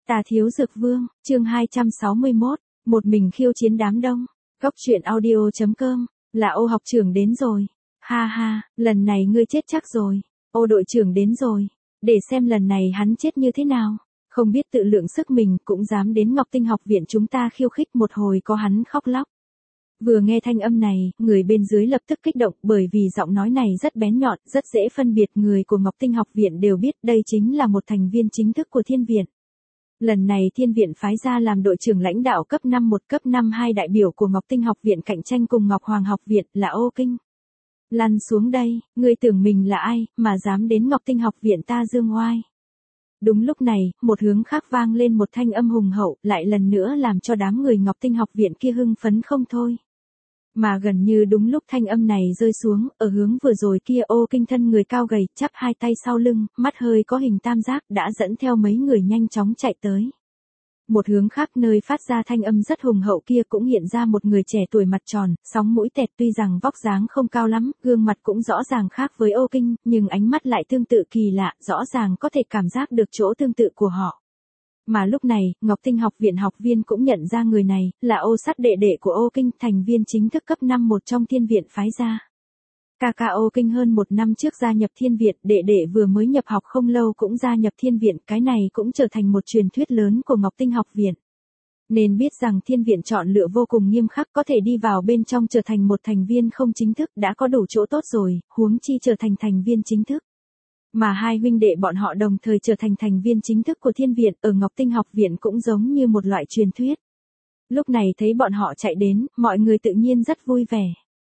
Tà Thiếu Dược Vương, chương 261, một mình khiêu chiến đám đông. Cốc truyện audio.com, là Ô học trưởng đến rồi. Ha ha, lần này ngươi chết chắc rồi. Ô đội trưởng đến rồi. Để xem lần này hắn chết như thế nào. Không biết tự lượng sức mình cũng dám đến Ngọc Tinh học viện chúng ta khiêu khích một hồi có hắn khóc lóc. Vừa nghe thanh âm này, người bên dưới lập tức kích động bởi vì giọng nói này rất bén nhọn, rất dễ phân biệt. Người của Ngọc Tinh học viện đều biết đây chính là một thành viên chính thức của Thiên Viện. Lần này Thiên Viện phái ra làm đội trưởng lãnh đạo cấp 5 1 cấp 5 2 đại biểu của Ngọc Tinh học viện cạnh tranh cùng Ngọc Hoàng học viện là Ô Kinh. Lăn xuống đây, ngươi tưởng mình là ai mà dám đến Ngọc Tinh học viện ta dương oai. Đúng lúc này, một hướng khác vang lên một thanh âm hùng hậu, lại lần nữa làm cho đám người Ngọc Tinh học viện kia hưng phấn không thôi. Mà gần như đúng lúc thanh âm này rơi xuống, ở hướng vừa rồi kia Ô Kinh thân người cao gầy, chắp hai tay sau lưng, mắt hơi có hình tam giác đã dẫn theo mấy người nhanh chóng chạy tới. Một hướng khác nơi phát ra thanh âm rất hùng hậu kia cũng hiện ra một người trẻ tuổi mặt tròn, sóng mũi tẹt, tuy rằng vóc dáng không cao lắm, gương mặt cũng rõ ràng khác với Ô Kinh, nhưng ánh mắt lại tương tự kỳ lạ, rõ ràng có thể cảm giác được chỗ tương tự của họ. Mà lúc này, Ngọc Tinh học viện học viên cũng nhận ra người này, là Ô Sát đệ đệ của Ô Kinh, thành viên chính thức cấp 5 1 trong Thiên Viện phái ra. Ca Ô Kinh hơn một năm trước gia nhập Thiên Viện, đệ đệ vừa mới nhập học không lâu cũng gia nhập Thiên Viện, cái này cũng trở thành một truyền thuyết lớn của Ngọc Tinh học viện. Nên biết rằng Thiên Viện chọn lựa vô cùng nghiêm khắc, có thể đi vào bên trong trở thành một thành viên không chính thức đã có đủ chỗ tốt rồi, huống chi trở thành thành viên chính thức. Mà hai huynh đệ bọn họ đồng thời trở thành thành viên chính thức của Thiên Viện, ở Ngọc Tinh học viện cũng giống như một loại truyền thuyết. Lúc này thấy bọn họ chạy đến, mọi người tự nhiên rất vui vẻ.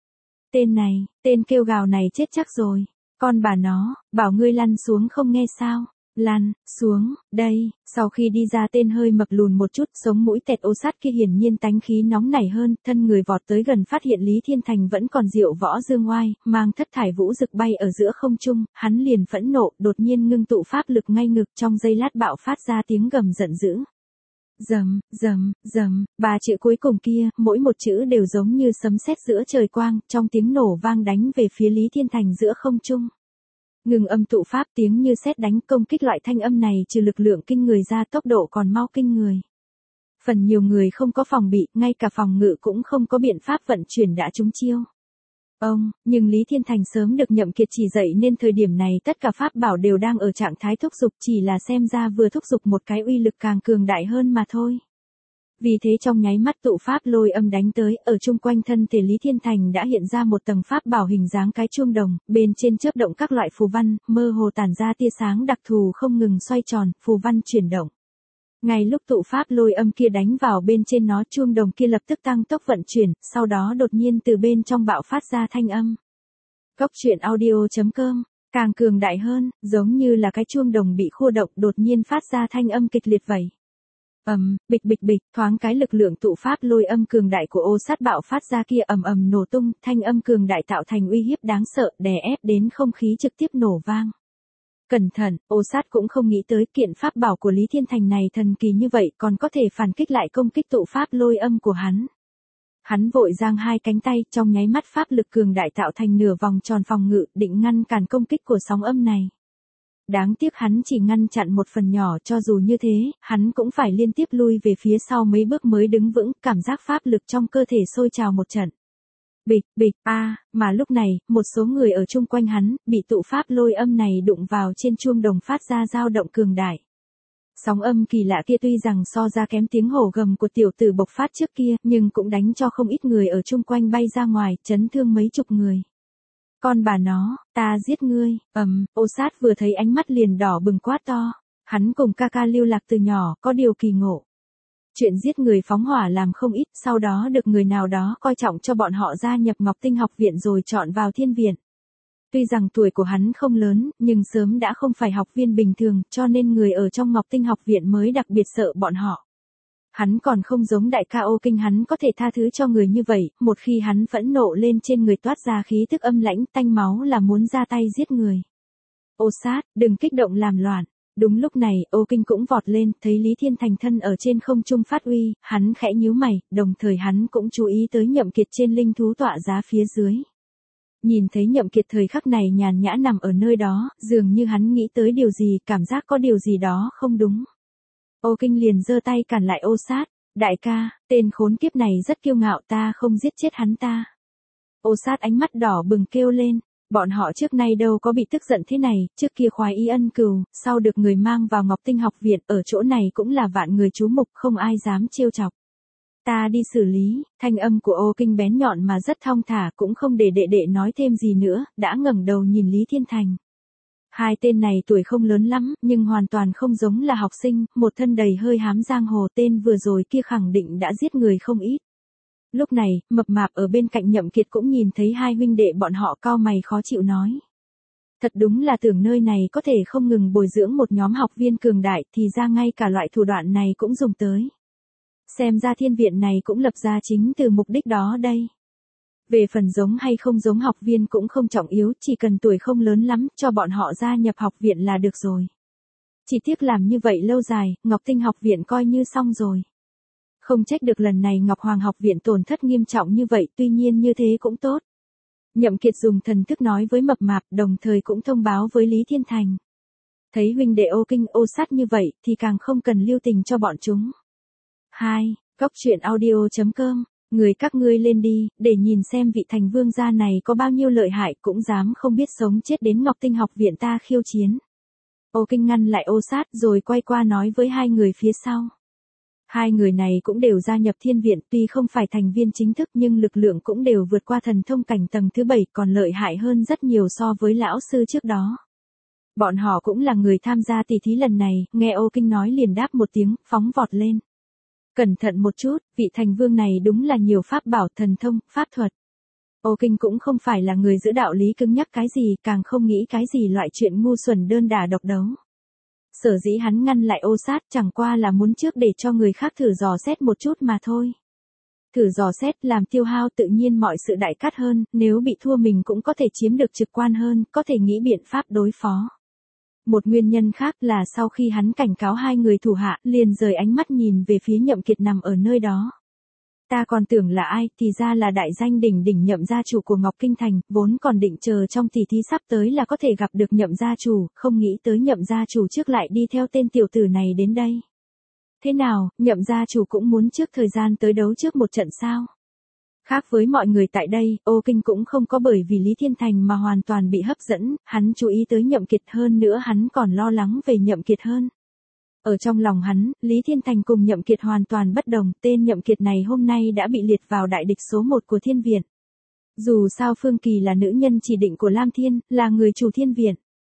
Tên kêu gào này chết chắc rồi. Con bà nó, bảo ngươi lăn xuống không nghe sao. Lăn, xuống, đây. Sau khi đi ra tên hơi mập lùn một chút, sống mũi tẹt Ô Sát kia hiển nhiên tánh khí nóng nảy hơn, thân người vọt tới gần phát hiện Lý Thiên Thành vẫn còn diệu võ dương oai, mang thất thải vũ rực bay ở giữa không trung, hắn liền phẫn nộ, đột nhiên ngưng tụ pháp lực ngay ngực, trong giây lát bạo phát ra tiếng gầm giận dữ. Rầm, rầm, rầm, ba chữ cuối cùng kia, mỗi một chữ đều giống như sấm sét giữa trời quang, trong tiếng nổ vang đánh về phía Lý Thiên Thành giữa không trung. Ngừng âm tụ pháp, tiếng như sét đánh, công kích loại thanh âm này trừ lực lượng kinh người ra, tốc độ còn mau kinh người. Phần nhiều người không có phòng bị, ngay cả phòng ngự cũng không có biện pháp vận chuyển đã trúng chiêu. Nhưng Lý Thiên Thành sớm được Nhậm Kiệt chỉ dạy nên thời điểm này tất cả pháp bảo đều đang ở trạng thái thúc giục, chỉ là xem ra vừa thúc giục một cái uy lực càng cường đại hơn mà thôi. Vì thế trong nháy mắt tụ pháp lôi âm đánh tới, ở chung quanh thân thể Lý Thiên Thành đã hiện ra một tầng pháp bảo hình dáng cái chuông đồng, bên trên chớp động các loại phù văn, mơ hồ tản ra tia sáng đặc thù không ngừng xoay tròn, phù văn chuyển động. Ngay lúc tụ pháp lôi âm kia đánh vào bên trên nó, chuông đồng kia lập tức tăng tốc vận chuyển, sau đó đột nhiên từ bên trong bạo phát ra thanh âm. Cốc truyện audio.com, càng cường đại hơn, giống như là cái chuông đồng bị khua động đột nhiên phát ra thanh âm kịch liệt vậy. Bịch bịch bịch, thoáng cái lực lượng tụ pháp lôi âm cường đại của Ô Sát bạo phát ra kia nổ tung, thanh âm cường đại tạo thành uy hiếp đáng sợ, đè ép đến không khí trực tiếp nổ vang. Cẩn thận, Ô Sát cũng không nghĩ tới kiện pháp bảo của Lý Thiên Thành này thần kỳ như vậy, còn có thể phản kích lại công kích tụ pháp lôi âm của hắn. Hắn vội giang hai cánh tay, trong nháy mắt pháp lực cường đại tạo thành nửa vòng tròn phòng ngự, định ngăn cản công kích của sóng âm này. Đáng tiếc hắn chỉ ngăn chặn một phần nhỏ, cho dù như thế, hắn cũng phải liên tiếp lui về phía sau mấy bước mới đứng vững, cảm giác pháp lực trong cơ thể sôi trào một trận. Bịch, bịch, mà lúc này, một số người ở chung quanh hắn, bị tụ pháp lôi âm này đụng vào trên chuông đồng phát ra dao động cường đại. Sóng âm kỳ lạ kia tuy rằng so ra kém tiếng hổ gầm của tiểu tử bộc phát trước kia, nhưng cũng đánh cho không ít người ở chung quanh bay ra ngoài, chấn thương mấy chục người. Con bà nó, ta giết ngươi, Ô Sát vừa thấy ánh mắt liền đỏ bừng quát to. Hắn cùng ca lưu lạc từ nhỏ, có điều kỳ ngộ. Chuyện giết người phóng hỏa làm không ít, sau đó được người nào đó coi trọng cho bọn họ gia nhập Ngọc Tinh học viện rồi chọn vào Thiên Viện. Tuy rằng tuổi của hắn không lớn, nhưng sớm đã không phải học viên bình thường, cho nên người ở trong Ngọc Tinh học viện mới đặc biệt sợ bọn họ. Hắn còn không giống đại ca Ô Kinh, hắn có thể tha thứ cho người như vậy, một khi hắn phẫn nộ lên trên người toát ra khí tức âm lãnh tanh máu là muốn ra tay giết người. Ô Sát, đừng kích động làm loạn. Đúng lúc này, Ô Kinh cũng vọt lên, thấy Lý Thiên Thành thân ở trên không trung phát uy, hắn khẽ nhíu mày, đồng thời hắn cũng chú ý tới Nhậm Kiệt trên linh thú tọa giá phía dưới. Nhìn thấy Nhậm Kiệt thời khắc này nhàn nhã nằm ở nơi đó, dường như hắn nghĩ tới điều gì, cảm giác có điều gì đó không đúng. Ô Kinh liền giơ tay cản lại Ô Sát, đại ca, tên khốn kiếp này rất kiêu ngạo, ta không giết chết hắn ta. Ô Sát ánh mắt đỏ bừng kêu lên, bọn họ trước nay đâu có bị tức giận thế này, trước kia khoái ý ân cừu, sau được người mang vào Ngọc Tinh học viện, ở chỗ này cũng là vạn người chú mục, không ai dám trêu chọc. Ta đi xử lý, thanh âm của Ô Kinh bén nhọn mà rất thong thả, cũng không để đệ đệ nói thêm gì nữa, đã ngẩng đầu nhìn Lý Thiên Thành. Hai tên này tuổi không lớn lắm, nhưng hoàn toàn không giống là học sinh, một thân đầy hơi hám giang hồ, tên vừa rồi kia khẳng định đã giết người không ít. Lúc này, mập mạp ở bên cạnh Nhậm Kiệt cũng nhìn thấy hai huynh đệ bọn họ cau mày khó chịu nói. Thật đúng là tưởng nơi này có thể không ngừng bồi dưỡng một nhóm học viên cường đại, thì ra ngay cả loại thủ đoạn này cũng dùng tới. Xem ra thiên viện này cũng lập ra chính từ mục đích đó đây. Về phần giống hay không giống học viên cũng không trọng yếu, chỉ cần tuổi không lớn lắm, cho bọn họ gia nhập học viện là được rồi. Chỉ tiếc làm như vậy lâu dài, Ngọc Tinh học viện coi như xong rồi. Không trách được lần này Ngọc Hoàng học viện tổn thất nghiêm trọng như vậy, tuy nhiên như thế cũng tốt. Nhậm Kiệt dùng thần thức nói với mập mạp, đồng thời cũng thông báo với Lý Thiên Thành. Thấy huynh đệ Ô Kinh Ô Sát như vậy, thì càng không cần lưu tình cho bọn chúng. 2. Góc truyện audio.com. Người các ngươi lên đi, để nhìn xem vị thành vương gia này có bao nhiêu lợi hại, cũng dám không biết sống chết đến Ngọc Tinh học viện ta khiêu chiến. Ô Kinh ngăn lại Ô Sát rồi quay qua nói với hai người phía sau. Hai người này cũng đều gia nhập thiên viện, tuy không phải thành viên chính thức nhưng lực lượng cũng đều vượt qua thần thông cảnh tầng thứ 7, còn lợi hại hơn rất nhiều so với lão sư trước đó. Bọn họ cũng là người tham gia tỷ thí lần này, nghe Ô Kinh nói liền đáp một tiếng, phóng vọt lên. Cẩn thận một chút, vị thành vương này đúng là nhiều pháp bảo, thần thông, pháp thuật. Ô Kinh cũng không phải là người giữ đạo lý cứng nhắc cái gì, càng không nghĩ cái gì loại chuyện ngu xuẩn đơn đả độc đấu. Sở dĩ hắn ngăn lại Ô Sát chẳng qua là muốn trước để cho người khác thử dò xét một chút mà thôi. Thử dò xét làm tiêu hao tự nhiên mọi sự đại cát hơn, nếu bị thua mình cũng có thể chiếm được trực quan hơn, có thể nghĩ biện pháp đối phó. Một nguyên nhân khác là sau khi hắn cảnh cáo hai người thủ hạ, liền rời ánh mắt nhìn về phía Nhậm Kiệt nằm ở nơi đó. Ta còn tưởng là ai, thì ra là đại danh đỉnh đỉnh Nhậm gia chủ của Ngọc Kinh Thành, vốn còn định chờ trong tỷ thí sắp tới là có thể gặp được Nhậm gia chủ, không nghĩ tới Nhậm gia chủ trước lại đi theo tên tiểu tử này đến đây. Thế nào, Nhậm gia chủ cũng muốn trước thời gian tới đấu trước một trận sao? Khác với mọi người tại đây, Ô Kinh cũng không có bởi vì Lý Thiên Thành mà hoàn toàn bị hấp dẫn, hắn chú ý tới Nhậm Kiệt hơn nữa, hắn còn lo lắng về Nhậm Kiệt hơn. Ở trong lòng hắn, Lý Thiên Thành cùng Nhậm Kiệt hoàn toàn bất đồng, tên Nhậm Kiệt này hôm nay đã bị liệt vào đại địch số 1 của thiên viện. Dù sao Phương Kỳ là nữ nhân chỉ định của Lam Thiên, là người chủ thiên viện.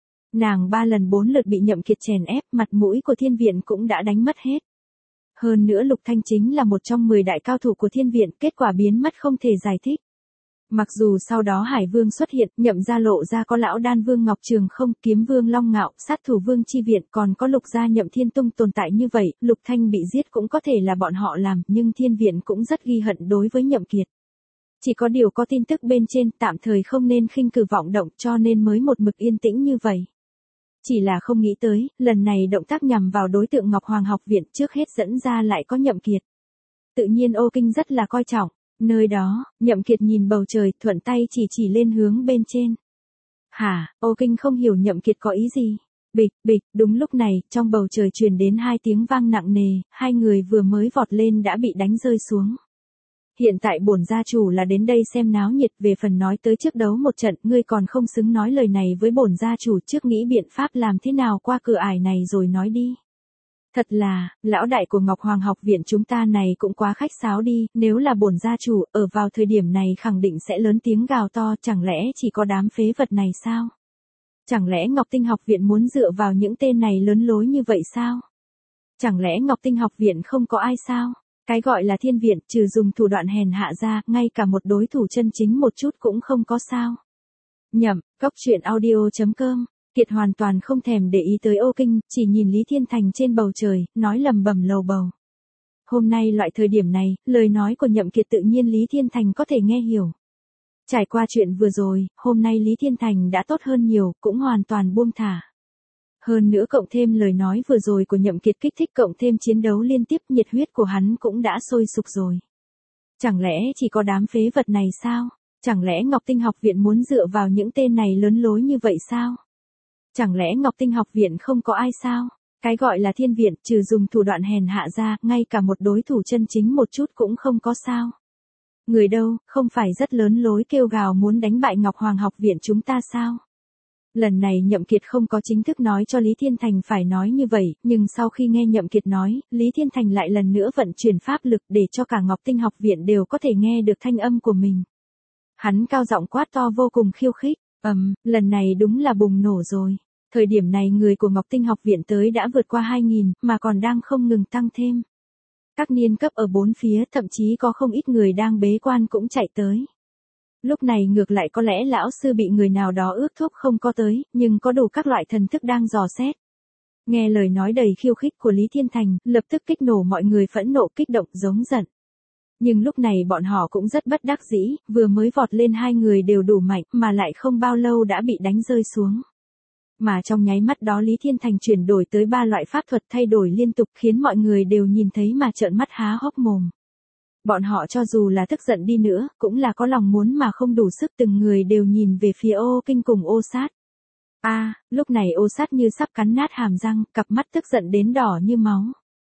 Nàng 3 lần 4 lượt bị Nhậm Kiệt chèn ép, mặt mũi của thiên viện cũng đã đánh mất hết. Hơn nữa Lục Thanh chính là một trong 10 đại cao thủ của thiên viện, kết quả biến mất không thể giải thích. Mặc dù sau đó Hải Vương xuất hiện, Nhậm gia lộ ra có lão đan vương Ngọc Trường Không, kiếm vương Long Ngạo, sát thủ vương Chi Viện, còn có Lục gia Nhậm Thiên Tung tồn tại như vậy, Lục Thanh bị giết cũng có thể là bọn họ làm, nhưng thiên viện cũng rất ghi hận đối với Nhậm Kiệt. Chỉ có điều có tin tức bên trên, tạm thời không nên khinh cử vọng động, cho nên mới một mực yên tĩnh như vậy. Chỉ là không nghĩ tới, lần này động tác nhằm vào đối tượng Ngọc Hoàng học viện trước hết dẫn ra lại có Nhậm Kiệt. Tự nhiên Ô Kinh rất là coi trọng. Nơi đó, Nhậm Kiệt nhìn bầu trời, thuận tay chỉ lên hướng bên trên. Hả, Ô Kinh không hiểu Nhậm Kiệt có ý gì. Bịch, bịch, đúng lúc này, trong bầu trời truyền đến hai tiếng vang nặng nề, hai người vừa mới vọt lên đã bị đánh rơi xuống. Hiện tại bổn gia chủ là đến đây xem náo nhiệt, về phần nói tới trước đấu một trận, ngươi còn không xứng nói lời này với bổn gia chủ, trước nghĩ biện pháp làm thế nào qua cửa ải này rồi nói đi. Thật là, lão đại của Ngọc Hoàng học viện chúng ta này cũng quá khách sáo đi, nếu là bổn gia chủ, ở vào thời điểm này khẳng định sẽ lớn tiếng gào to, chẳng lẽ chỉ có đám phế vật này sao? Chẳng lẽ Ngọc Tinh học viện muốn dựa vào những tên này lớn lối như vậy sao? Chẳng lẽ Ngọc Tinh học viện không có ai sao? Cái gọi là thiên viện, trừ dùng thủ đoạn hèn hạ ra, ngay cả một đối thủ chân chính một chút cũng không có sao. Nhậm, góc truyện audio.com. Kiệt hoàn toàn không thèm để ý tới Ô Kinh, chỉ nhìn Lý Thiên Thành trên bầu trời, nói lầm bầm lầu bầu. Hôm nay loại thời điểm này, lời nói của Nhậm Kiệt tự nhiên Lý Thiên Thành có thể nghe hiểu. Trải qua chuyện vừa rồi, hôm nay Lý Thiên Thành đã tốt hơn nhiều, cũng hoàn toàn buông thả. Hơn nữa cộng thêm lời nói vừa rồi của Nhậm Kiệt kích thích, cộng thêm chiến đấu liên tiếp, nhiệt huyết của hắn cũng đã sôi sục rồi. Chẳng lẽ chỉ có đám phế vật này sao? Chẳng lẽ Ngọc Tinh học viện muốn dựa vào những tên này lớn lối như vậy sao? Chẳng lẽ Ngọc Tinh học viện không có ai sao? Cái gọi là thiên viện, trừ dùng thủ đoạn hèn hạ ra, ngay cả một đối thủ chân chính một chút cũng không có sao. Người đâu, không phải rất lớn lối kêu gào muốn đánh bại Ngọc Hoàng học viện chúng ta sao? Lần này Nhậm Kiệt không có chính thức nói cho Lý Thiên Thành phải nói như vậy, nhưng sau khi nghe Nhậm Kiệt nói, Lý Thiên Thành lại lần nữa vận chuyển pháp lực để cho cả Ngọc Tinh học viện đều có thể nghe được thanh âm của mình. Hắn cao giọng quát to vô cùng khiêu khích, lần này đúng là bùng nổ rồi. Thời điểm này người của Ngọc Tinh học viện tới đã vượt qua 2.000, mà còn đang không ngừng tăng thêm. Các niên cấp ở bốn phía, thậm chí có không ít người đang bế quan cũng chạy tới. Lúc này ngược lại có lẽ lão sư bị người nào đó ước thúc không có tới, nhưng có đủ các loại thần thức đang dò xét. Nghe lời nói đầy khiêu khích của Lý Thiên Thành, lập tức kích nổ mọi người phẫn nộ kích động giống giận. Nhưng lúc này bọn họ cũng rất bất đắc dĩ, vừa mới vọt lên hai người đều đủ mạnh, mà lại không bao lâu đã bị đánh rơi xuống. Mà trong nháy mắt đó Lý Thiên Thành chuyển đổi tới 3 loại pháp thuật thay đổi liên tục khiến mọi người đều nhìn thấy mà trợn mắt há hốc mồm. Bọn họ cho dù là tức giận đi nữa, cũng là có lòng muốn mà không đủ sức, từng người đều nhìn về phía Ô Kinh cùng Ô Sát. Lúc này Ô Sát như sắp cắn nát hàm răng, cặp mắt tức giận đến đỏ như máu.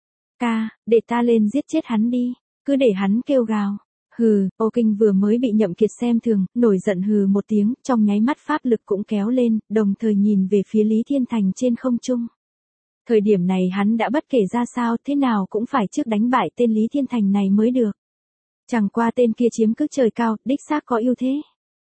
Để ta lên giết chết hắn đi, cứ để hắn kêu gào. Hừ, Ô Kinh vừa mới bị Nhậm Kiệt xem thường, nổi giận hừ một tiếng, trong nháy mắt pháp lực cũng kéo lên, đồng thời nhìn về phía Lý Thiên Thành trên không trung. Thời điểm này hắn đã bất kể ra sao thế nào cũng phải trước đánh bại tên Lý Thiên Thành này mới được. Chẳng qua tên kia chiếm cứ trời cao, đích xác có ưu thế.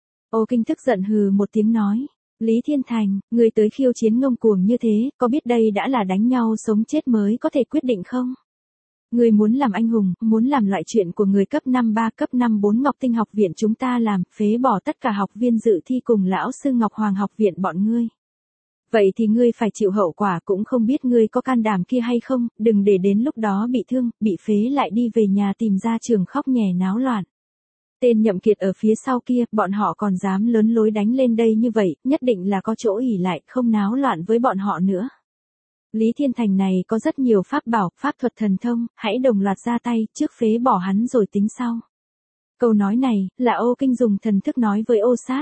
Ô Kinh tức giận hừ một tiếng nói. Lý Thiên Thành, người tới khiêu chiến ngông cuồng như thế, có biết đây đã là đánh nhau sống chết mới có thể quyết định không? Người muốn làm anh hùng, muốn làm loại chuyện của người cấp 5-3 cấp 5-4 Ngọc Tinh học viện chúng ta làm, phế bỏ tất cả học viên dự thi cùng lão sư Ngọc Hoàng học viện bọn ngươi. Vậy thì ngươi phải chịu hậu quả, cũng không biết ngươi có can đảm kia hay không, đừng để đến lúc đó bị thương, bị phế lại đi về nhà tìm ra trường khóc nhè náo loạn. Tên Nhậm Kiệt ở phía sau kia, bọn họ còn dám lớn lối đánh lên đây như vậy, nhất định là có chỗ ỷ lại, không náo loạn với bọn họ nữa. Lý Thiên Thành này có rất nhiều pháp bảo, pháp thuật thần thông, hãy đồng loạt ra tay, trước phế bỏ hắn rồi tính sau. Câu nói này, là Ô Kinh dùng thần thức nói với Ô Sát.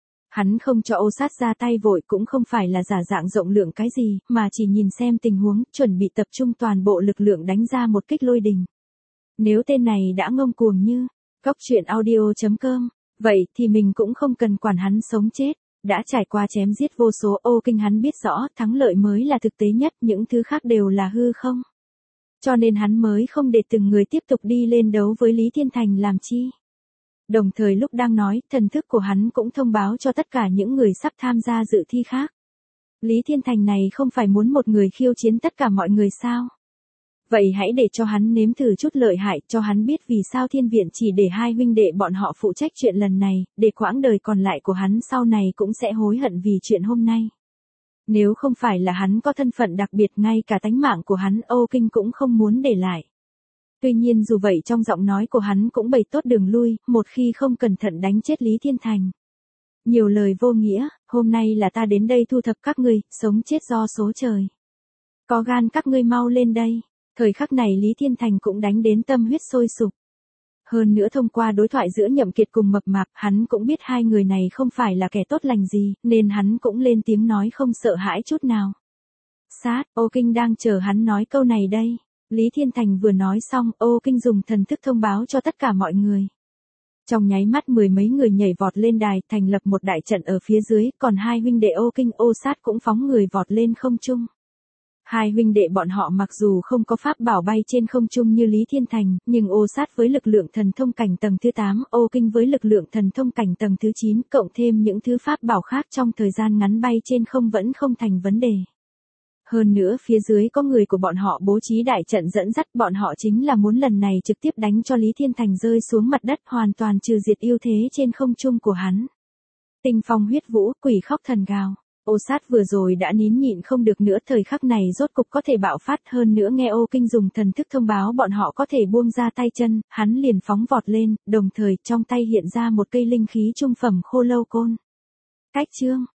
Hắn không cho Ô Sát ra tay vội, cũng không phải là giả dạng rộng lượng cái gì, mà chỉ nhìn xem tình huống, chuẩn bị tập trung toàn bộ lực lượng đánh ra một kích lôi đình. Nếu tên này đã ngông cuồng như Cóc Truyện Audio.com, vậy thì mình cũng không cần quản hắn sống chết. Đã trải qua chém giết vô số, Ô Kinh hắn biết rõ thắng lợi mới là thực tế nhất, những thứ khác đều là hư không. Cho nên hắn mới không để từng người tiếp tục đi lên đấu với Lý Thiên Thành làm chi. Đồng thời lúc đang nói, thần thức của hắn cũng thông báo cho tất cả những người sắp tham gia dự thi khác. Lý Thiên Thành này không phải muốn một người khiêu chiến tất cả mọi người sao? Vậy hãy để cho hắn nếm thử chút lợi hại, cho hắn biết vì sao thiên viện chỉ để hai huynh đệ bọn họ phụ trách chuyện lần này, để quãng đời còn lại của hắn sau này cũng sẽ hối hận vì chuyện hôm nay. Nếu không phải là hắn có thân phận đặc biệt, ngay cả tánh mạng của hắn Ô Kinh cũng không muốn để lại. Tuy nhiên dù vậy trong giọng nói của hắn cũng bày tốt đường lui, một khi không cẩn thận đánh chết Lý Thiên Thành. Nhiều lời vô nghĩa, hôm nay là ta đến đây thu thập các ngươi, sống chết do số trời. Có gan các ngươi mau lên đây. Thời khắc này Lý Thiên Thành cũng đánh đến tâm huyết sôi sục. Hơn nữa thông qua đối thoại giữa Nhậm Kiệt cùng Mập Mạp, hắn cũng biết hai người này không phải là kẻ tốt lành gì, nên hắn cũng lên tiếng nói không sợ hãi chút nào. Sát, Ô Kinh đang chờ hắn nói câu này đây. Lý Thiên Thành vừa nói xong, Ô Kinh dùng thần thức thông báo cho tất cả mọi người. Trong nháy mắt mười mấy người nhảy vọt lên đài, thành lập một đại trận ở phía dưới, còn hai huynh đệ Ô Kinh Ô Sát cũng phóng người vọt lên không trung. Hai huynh đệ bọn họ mặc dù không có pháp bảo bay trên không trung như Lý Thiên Thành, nhưng Ô Sát với lực lượng thần thông cảnh tầng thứ 8, Ô Kinh với lực lượng thần thông cảnh tầng thứ 9, cộng thêm những thứ pháp bảo khác trong thời gian ngắn bay trên không vẫn không thành vấn đề. Hơn nữa phía dưới có người của bọn họ bố trí đại trận dẫn dắt, bọn họ chính là muốn lần này trực tiếp đánh cho Lý Thiên Thành rơi xuống mặt đất, hoàn toàn trừ diệt ưu thế trên không trung của hắn. Tinh phong huyết vũ, quỷ khóc thần gào. Ô Sát vừa rồi đã nín nhịn không được nữa, thời khắc này rốt cục có thể bạo phát, hơn nữa nghe Ô Kinh dùng thần thức thông báo bọn họ có thể buông ra tay chân, hắn liền phóng vọt lên, đồng thời trong tay hiện ra một cây linh khí trung phẩm khô lâu côn. Cách chương